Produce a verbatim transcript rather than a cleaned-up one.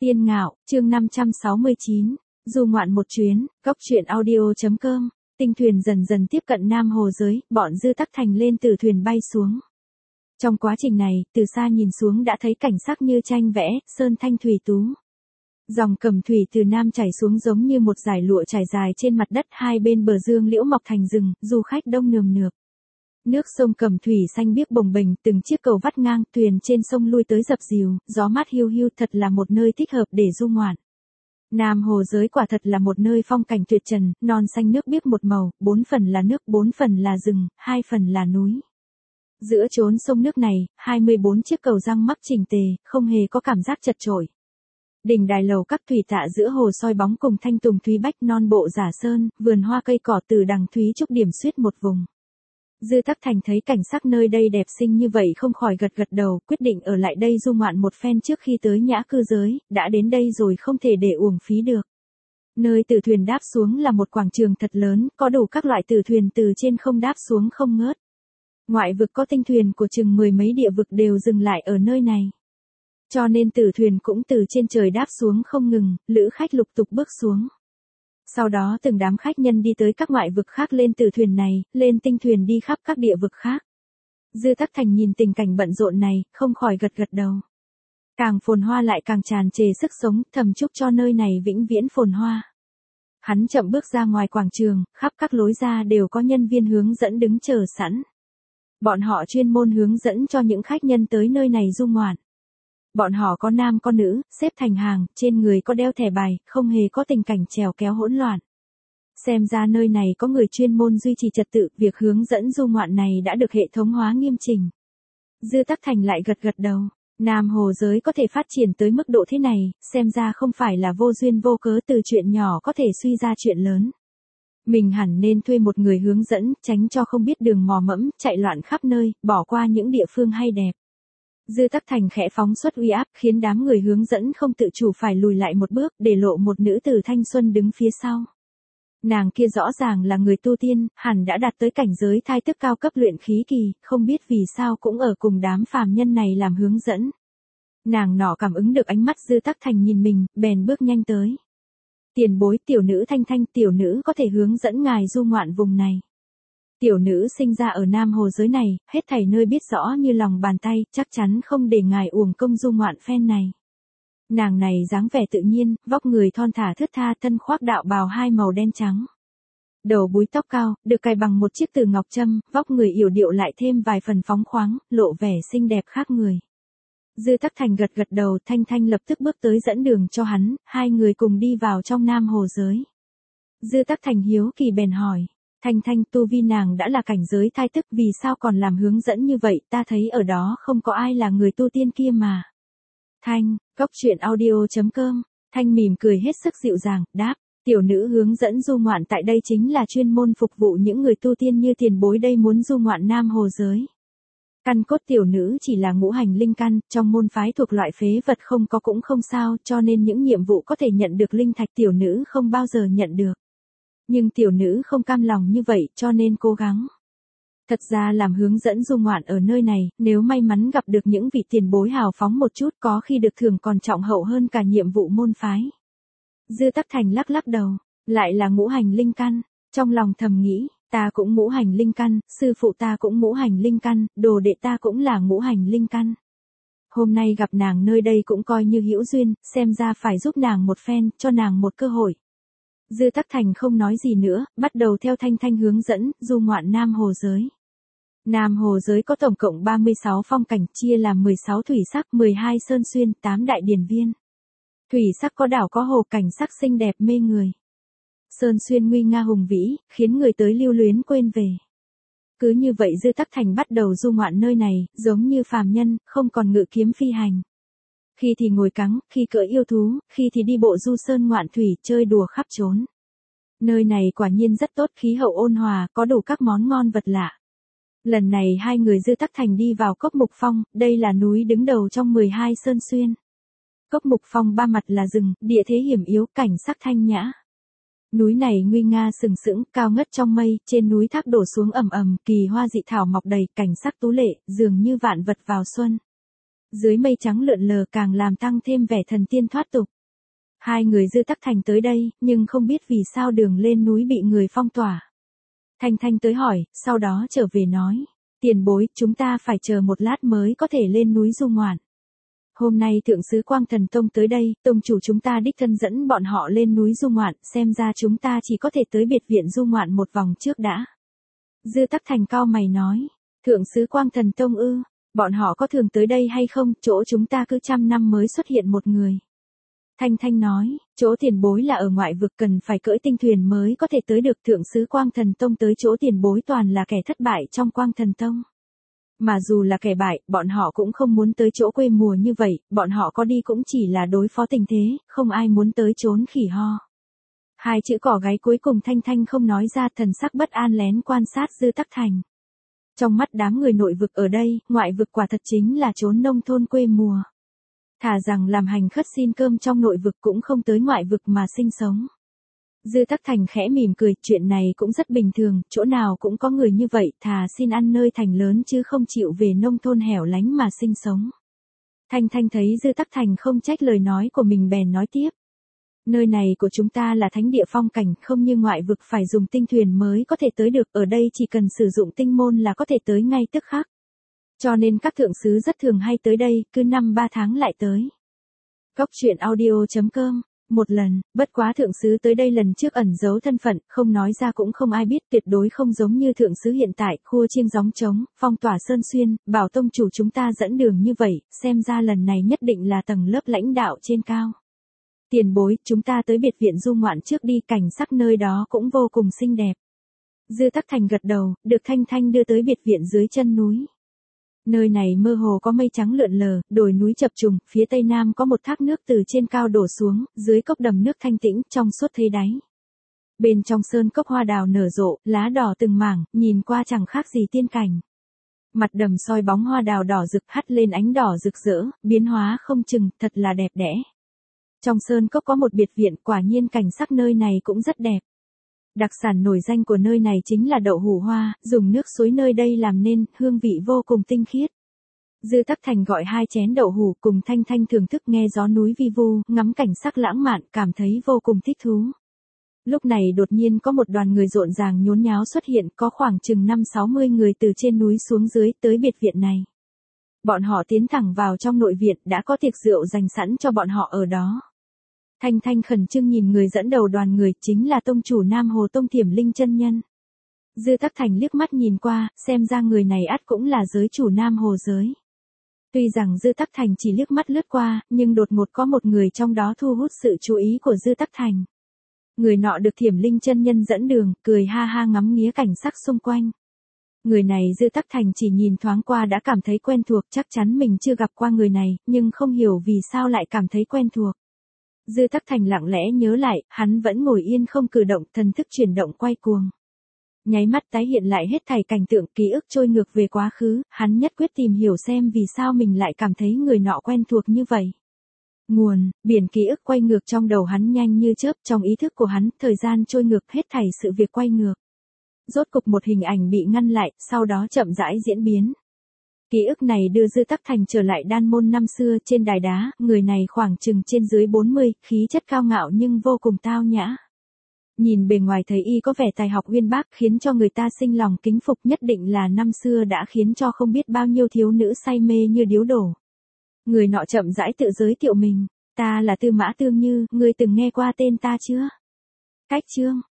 Tiên Ngạo, chương năm trăm sáu mươi chín, du ngoạn một chuyến, góc truyện audio.com, tinh thuyền dần dần tiếp cận Nam Hồ giới, bọn Dư Tắc Thành lên từ thuyền bay xuống. Trong quá trình này, từ xa nhìn xuống đã thấy cảnh sắc như tranh vẽ, sơn thanh thủy tú. Dòng Cẩm Thủy từ Nam chảy xuống giống như một dải lụa trải dài trên mặt đất, hai bên bờ dương liễu mọc thành rừng, du khách đông nườm nượp. Nước sông Cẩm Thủy xanh biếc bồng bềnh, từng chiếc cầu vắt ngang, thuyền trên sông lui tới dập dìu, gió mát hiu hiu, thật là một nơi thích hợp để du ngoạn. Nam Hồ giới quả thật là một nơi phong cảnh tuyệt trần, non xanh nước biếc một màu, bốn phần là nước, bốn phần là rừng, hai phần là núi. Giữa chốn sông nước này, hai mươi bốn chiếc cầu răng mắc chỉnh tề, không hề có cảm giác chật chội. Đình đài lầu các thủy tạ giữa hồ soi bóng cùng thanh tùng thúy bách non bộ giả sơn, vườn hoa cây cỏ từ đằng thúy trúc điểm xuyết một vùng. Dư Tắc Thành thấy cảnh sắc nơi đây đẹp xinh như vậy không khỏi gật gật đầu, quyết định ở lại đây du ngoạn một phen trước khi tới Nhã Cư giới, đã đến đây rồi không thể để uổng phí được. Nơi từ thuyền đáp xuống là một quảng trường thật lớn, có đủ các loại từ thuyền từ trên không đáp xuống không ngớt. Ngoại vực có tinh thuyền của chừng mười mấy địa vực đều dừng lại ở nơi này. Cho nên tử thuyền cũng từ trên trời đáp xuống không ngừng, lữ khách lục tục bước xuống. Sau đó từng đám khách nhân đi tới các ngoại vực khác lên từ thuyền này, lên tinh thuyền đi khắp các địa vực khác. Dư Tắc Thành nhìn tình cảnh bận rộn này, không khỏi gật gật đầu. Càng phồn hoa lại càng tràn trề sức sống, thầm chúc cho nơi này vĩnh viễn phồn hoa. Hắn chậm bước ra ngoài quảng trường, khắp các lối ra đều có nhân viên hướng dẫn đứng chờ sẵn. Bọn họ chuyên môn hướng dẫn cho những khách nhân tới nơi này du ngoạn. Bọn họ có nam có nữ, xếp thành hàng, trên người có đeo thẻ bài, không hề có tình cảnh trèo kéo hỗn loạn. Xem ra nơi này có người chuyên môn duy trì trật tự, việc hướng dẫn du ngoạn này đã được hệ thống hóa nghiêm chỉnh. Dư Tắc Thành lại gật gật đầu, Nam Hồ giới có thể phát triển tới mức độ thế này, xem ra không phải là vô duyên vô cớ, từ chuyện nhỏ có thể suy ra chuyện lớn. Mình hẳn nên thuê một người hướng dẫn, tránh cho không biết đường mò mẫm, chạy loạn khắp nơi, bỏ qua những địa phương hay đẹp. Dư Tắc Thành khẽ phóng xuất uy áp, khiến đám người hướng dẫn không tự chủ phải lùi lại một bước, để lộ một nữ tử thanh xuân đứng phía sau. Nàng kia rõ ràng là người tu tiên, hẳn đã đạt tới cảnh giới thai tức cao cấp luyện khí kỳ, không biết vì sao cũng ở cùng đám phàm nhân này làm hướng dẫn. Nàng nọ cảm ứng được ánh mắt Dư Tắc Thành nhìn mình, bèn bước nhanh tới. Tiền bối, tiểu nữ Thanh Thanh, tiểu nữ có thể hướng dẫn ngài du ngoạn vùng này. Tiểu nữ sinh ra ở Nam Hồ giới này, hết thảy nơi biết rõ như lòng bàn tay, chắc chắn không để ngài uổng công du ngoạn phen này. Nàng này dáng vẻ tự nhiên, vóc người thon thả thướt tha, thân khoác đạo bào hai màu đen trắng. Đầu búi tóc cao, được cài bằng một chiếc từ ngọc trâm, vóc người yểu điệu lại thêm vài phần phóng khoáng, lộ vẻ xinh đẹp khác người. Dư Tắc Thành gật gật đầu, Thanh Thanh lập tức bước tới dẫn đường cho hắn, hai người cùng đi vào trong Nam Hồ giới. Dư Tắc Thành hiếu kỳ bèn hỏi. Thanh Thanh, tu vi nàng đã là cảnh giới thai tức, vì sao còn làm hướng dẫn như vậy, ta thấy ở đó không có ai là người tu tiên kia mà. Thanh, góc truyện audio.com, Thanh mỉm cười hết sức dịu dàng, đáp, tiểu nữ hướng dẫn du ngoạn tại đây chính là chuyên môn phục vụ những người tu tiên như tiền bối đây muốn du ngoạn Nam Hồ giới. Căn cốt tiểu nữ chỉ là ngũ hành linh căn, trong môn phái thuộc loại phế vật không có cũng không sao, cho nên những nhiệm vụ có thể nhận được linh thạch tiểu nữ không bao giờ nhận được. Nhưng tiểu nữ không cam lòng như vậy, cho nên cố gắng. Thật ra làm hướng dẫn du ngoạn ở nơi này, nếu may mắn gặp được những vị tiền bối hào phóng một chút, có khi được thưởng còn trọng hậu hơn cả nhiệm vụ môn phái. Dư Tắc Thành lắc lắc đầu, lại là ngũ hành linh căn, trong lòng thầm nghĩ, ta cũng ngũ hành linh căn, sư phụ ta cũng ngũ hành linh căn, đồ đệ ta cũng là ngũ hành linh căn. Hôm nay gặp nàng nơi đây cũng coi như hữu duyên, xem ra phải giúp nàng một phen, cho nàng một cơ hội. Dư Tắc Thành không nói gì nữa, bắt đầu theo Thanh Thanh hướng dẫn, du ngoạn Nam Hồ giới. Nam Hồ giới có tổng cộng ba mươi sáu phong cảnh, chia làm mười sáu thủy sắc, mười hai sơn xuyên, tám đại điển viên. Thủy sắc có đảo có hồ, cảnh sắc xinh đẹp mê người. Sơn xuyên nguy nga hùng vĩ, khiến người tới lưu luyến quên về. Cứ như vậy Dư Tắc Thành bắt đầu du ngoạn nơi này, giống như phàm nhân, không còn ngự kiếm phi hành. Khi thì ngồi cắng, khi cưỡi yêu thú, khi thì đi bộ du sơn ngoạn thủy, chơi đùa khắp trốn. Nơi này quả nhiên rất tốt, khí hậu ôn hòa, có đủ các món ngon vật lạ. Lần này hai người Dư Tắc Thành đi vào Cốc Mục Phong, đây là núi đứng đầu trong mười hai sơn xuyên. Cốc Mục Phong ba mặt là rừng, địa thế hiểm yếu, cảnh sắc thanh nhã. Núi này nguy nga sừng sững, cao ngất trong mây, trên núi thác đổ xuống ầm ầm, kỳ hoa dị thảo mọc đầy, cảnh sắc tú lệ, dường như vạn vật vào xuân. Dưới mây trắng lượn lờ càng làm tăng thêm vẻ thần tiên thoát tục. Hai người Dư Tắc Thành tới đây, nhưng không biết vì sao đường lên núi bị người phong tỏa. Thanh Thanh tới hỏi, sau đó trở về nói. Tiền bối, chúng ta phải chờ một lát mới có thể lên núi du ngoạn. Hôm nay Thượng sứ Quang Thần Tông tới đây, tông chủ chúng ta đích thân dẫn bọn họ lên núi du ngoạn, xem ra chúng ta chỉ có thể tới biệt viện du ngoạn một vòng trước đã. Dư Tắc Thành cau mày nói, Thượng sứ Quang Thần Tông ư, bọn họ có thường tới đây hay không, chỗ chúng ta cứ trăm năm mới xuất hiện một người. Thanh Thanh nói, chỗ tiền bối là ở ngoại vực cần phải cưỡi tinh thuyền mới có thể tới được. Thượng sứ Quang Thần Tông tới chỗ tiền bối toàn là kẻ thất bại trong Quang Thần Tông. Mà dù là kẻ bại, bọn họ cũng không muốn tới chỗ quê mùa như vậy, bọn họ có đi cũng chỉ là đối phó tình thế, không ai muốn tới trốn khỉ ho. Hai chữ cỏ gáy cuối cùng Thanh Thanh không nói ra, thần sắc bất an lén quan sát Dư Tắc Thành. Trong mắt đám người nội vực ở đây, ngoại vực quả thật chính là chốn nông thôn quê mùa. Thà rằng làm hành khất xin cơm trong nội vực cũng không tới ngoại vực mà sinh sống. Dư Tắc Thành khẽ mỉm cười, chuyện này cũng rất bình thường, chỗ nào cũng có người như vậy, thà xin ăn nơi thành lớn chứ không chịu về nông thôn hẻo lánh mà sinh sống. Thanh Thanh thấy Dư Tắc Thành không trách lời nói của mình bèn nói tiếp. Nơi này của chúng ta là thánh địa phong cảnh, không như ngoại vực phải dùng tinh thuyền mới có thể tới được, ở đây chỉ cần sử dụng tinh môn là có thể tới ngay tức khắc. Cho nên các thượng sứ rất thường hay tới đây, cứ năm ba tháng lại tới. Góc truyện audio chấm com. Một lần, bất quá thượng sứ tới đây lần trước ẩn giấu thân phận, không nói ra cũng không ai biết, tuyệt đối không giống như thượng sứ hiện tại, khua chiêng gióng trống, phong tỏa sơn xuyên, bảo tông chủ chúng ta dẫn đường như vậy, xem ra lần này nhất định là tầng lớp lãnh đạo trên cao. Tiền bối, chúng ta tới biệt viện du ngoạn trước đi, cảnh sắc nơi đó cũng vô cùng xinh đẹp. Dư Tắc Thành gật đầu, được Thanh Thanh đưa tới biệt viện dưới chân núi. Nơi này mơ hồ có mây trắng lượn lờ, đồi núi chập trùng, phía tây nam có một thác nước từ trên cao đổ xuống, dưới cốc đầm nước thanh tĩnh, trong suốt thấy đáy. Bên trong sơn cốc hoa đào nở rộ, lá đỏ từng mảng, nhìn qua chẳng khác gì tiên cảnh. Mặt đầm soi bóng hoa đào đỏ rực hắt lên ánh đỏ rực rỡ, biến hóa không chừng, thật là đẹp đẽ. Trong sơn cốc có một biệt viện, quả nhiên cảnh sắc nơi này cũng rất đẹp. Đặc sản nổi danh của nơi này chính là đậu hũ hoa, dùng nước suối nơi đây làm nên, hương vị vô cùng tinh khiết. Dư Tắc Thành gọi hai chén đậu hũ cùng Thanh Thanh thưởng thức nghe gió núi vi vu, ngắm cảnh sắc lãng mạn, cảm thấy vô cùng thích thú. Lúc này đột nhiên có một đoàn người rộn ràng nhốn nháo xuất hiện, có khoảng chừng năm sáu mươi người từ trên núi xuống dưới, tới biệt viện này. Bọn họ tiến thẳng vào trong nội viện, đã có tiệc rượu dành sẵn cho bọn họ ở đó. Thanh Thanh khẩn trương nhìn người dẫn đầu đoàn người, chính là tông chủ Nam Hồ Tông Thiểm Linh chân nhân. Dư Tắc Thành liếc mắt nhìn qua, xem ra người này ắt cũng là giới chủ Nam Hồ giới. Tuy rằng Dư Tắc Thành chỉ liếc mắt lướt qua, nhưng đột ngột có một người trong đó thu hút sự chú ý của Dư Tắc Thành. Người nọ được Thiểm Linh chân nhân dẫn đường, cười ha ha ngắm nghía cảnh sắc xung quanh. Người này Dư Tắc Thành chỉ nhìn thoáng qua đã cảm thấy quen thuộc, chắc chắn mình chưa gặp qua người này, nhưng không hiểu vì sao lại cảm thấy quen thuộc. Dư Tắc Thành lặng lẽ nhớ lại, hắn vẫn ngồi yên không cử động, thần thức chuyển động quay cuồng. Nháy mắt tái hiện lại hết thảy cảnh tượng, ký ức trôi ngược về quá khứ, hắn nhất quyết tìm hiểu xem vì sao mình lại cảm thấy người nọ quen thuộc như vậy. Nguồn, biển ký ức quay ngược trong đầu hắn nhanh như chớp, trong ý thức của hắn, thời gian trôi ngược, hết thảy sự việc quay ngược. Rốt cục một hình ảnh bị ngăn lại, sau đó chậm rãi diễn biến. Ký ức này đưa Dư Tắc Thành trở lại đan môn năm xưa, trên đài đá, người này khoảng chừng trên dưới bốn mươi, khí chất cao ngạo nhưng vô cùng tao nhã. Nhìn bề ngoài thấy y có vẻ tài học uyên bác, khiến cho người ta sinh lòng kính phục, nhất định là năm xưa đã khiến cho không biết bao nhiêu thiếu nữ say mê như điếu đổ. Người nọ chậm rãi tự giới thiệu mình, ta là Tư Mã Tương Như, ngươi từng nghe qua tên ta chưa? Cách chương